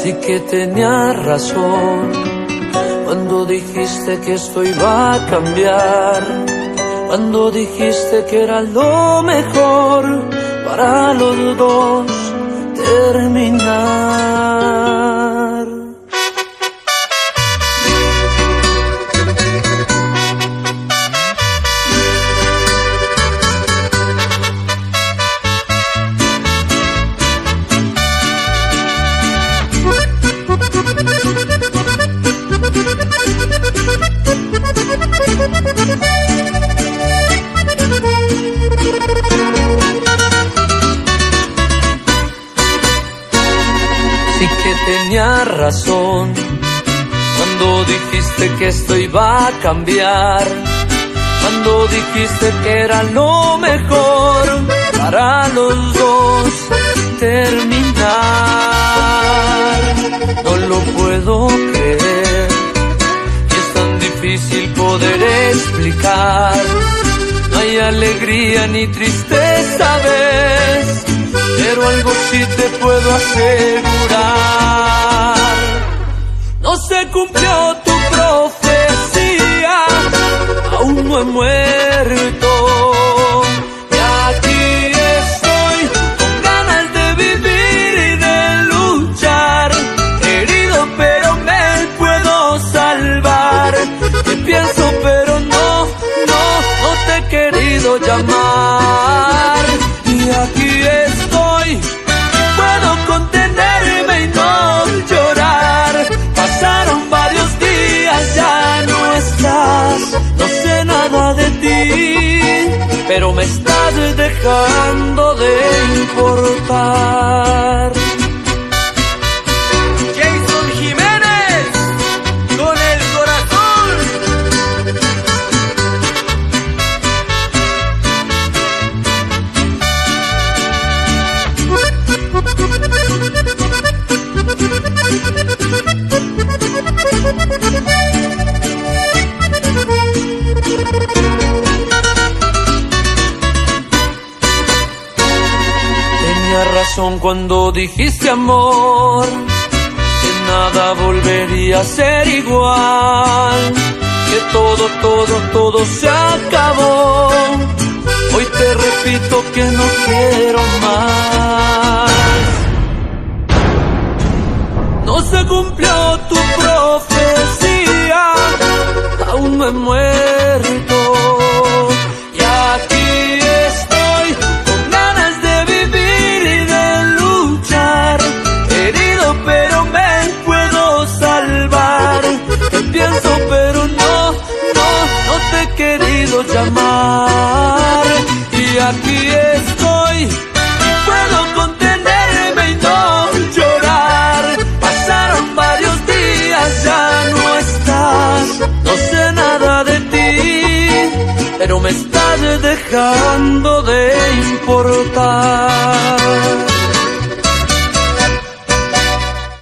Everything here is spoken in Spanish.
Sí que tenías razón cuando dijiste que esto iba a cambiar, cuando dijiste que era lo mejor para los dos terminar. Sí que tenías razón cuando dijiste que esto iba a cambiar, cuando dijiste que era lo mejor para los dos terminar. No lo puedo creer, y es tan difícil poder explicar. No hay alegría ni tristeza, ¿ves? Pero algo sí te puedo asegurar: no se cumplió tu profecía, aún no he muerto. Y aquí estoy con ganas de vivir y de luchar, herido pero me puedo salvar. Te pienso pero no te he querido llamar. Y aquí estoy, puedo contenerme y no llorar. Pasaron varios días, ya no estás, no sé nada de ti, pero me estás dejando de importar. Jason Jiménez, con el corazón. Tenías razón cuando dijiste, amor, que nada volvería a ser igual, que todo se acabó. Hoy te repito que no quiero más. No se cumplió tu profecía, aún no he muerto. Y aquí estoy con ganas de vivir y de luchar, herido pero me puedo salvar. Te pienso pero no te he querido llamar. Y aquí estoy, y puedo contenerme y no llorar. Pasaron varios días, ya no estás, no sé nada de ti, pero me estás dejando de importar.